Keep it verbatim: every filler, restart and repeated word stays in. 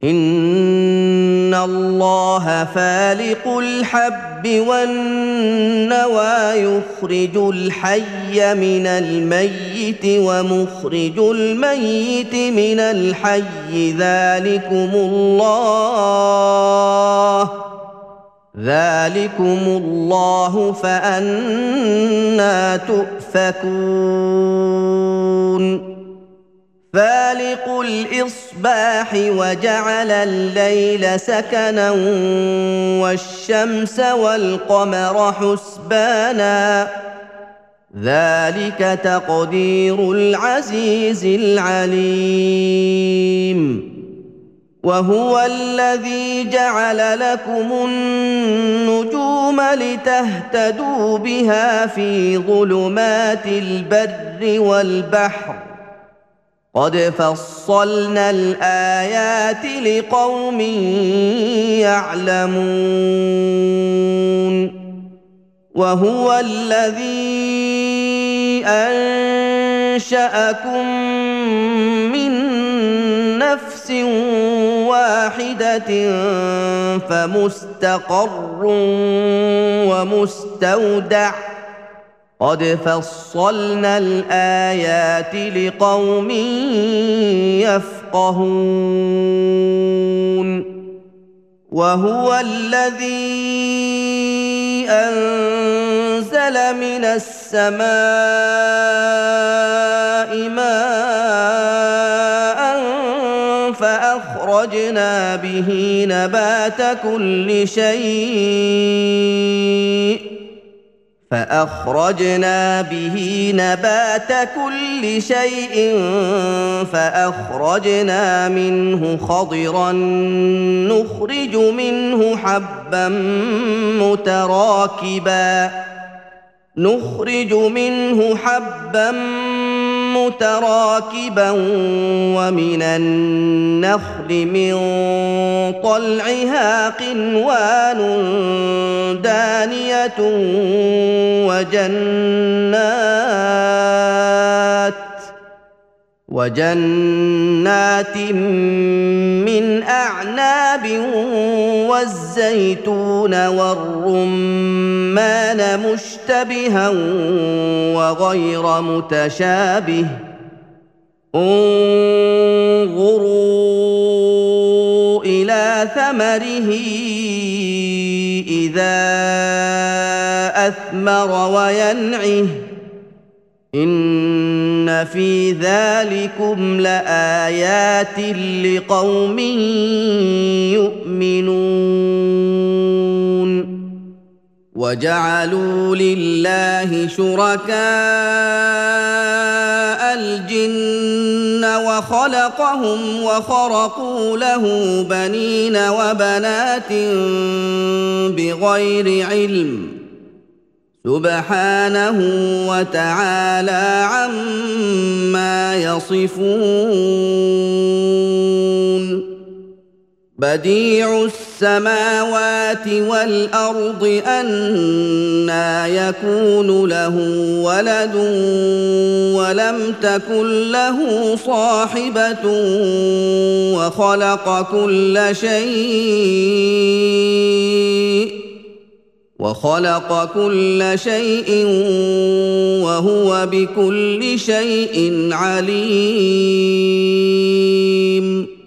إن الله فالق الحب والنوى يخرج الحي من الميت ومخرج الميت من الحي ذلكم الله ذلكم الله فأنى تؤفكون فالق الإصباح وجعل الليل سكنا والشمس والقمر حسبانا ذلك تقدير العزيز العليم وهو الذي جعل لكم النجوم لتهتدوا بها في ظلمات البر والبحر قد فصلنا الآيات لقوم يعلمون وهو الذي أنشأكم من نفس واحدة فمستقر ومستودع قد فصلنا الآيات لقوم يفقهون وهو الذي أنزل من السماء ماء فأخرجنا به نبات كل شيء فأخرجنا به نبات كل شيء فأخرجنا منه خضرا نخرج منه حبا متراكبا نخرج منه حبا متراكبا ومن النخل من طلعها قنوان دانية وجنات وجنات من أعناب والزيتون والرمان مشتبها وغير متشابه انظروا إلى ثمره إذا أثمر وينعه إن في ذلكم لآيات لقوم يؤمنون وجعلوا لله شركاء الجن وخلقهم وخرقوا له بنين وبنات بغير علم سبحانه وتعالى عما يصفون بديع السماوات والأرض أنى يكون له ولد ولم تكن له صاحبة وخلق كل شيء وخلق كل شيء وهو بكل شيء عليم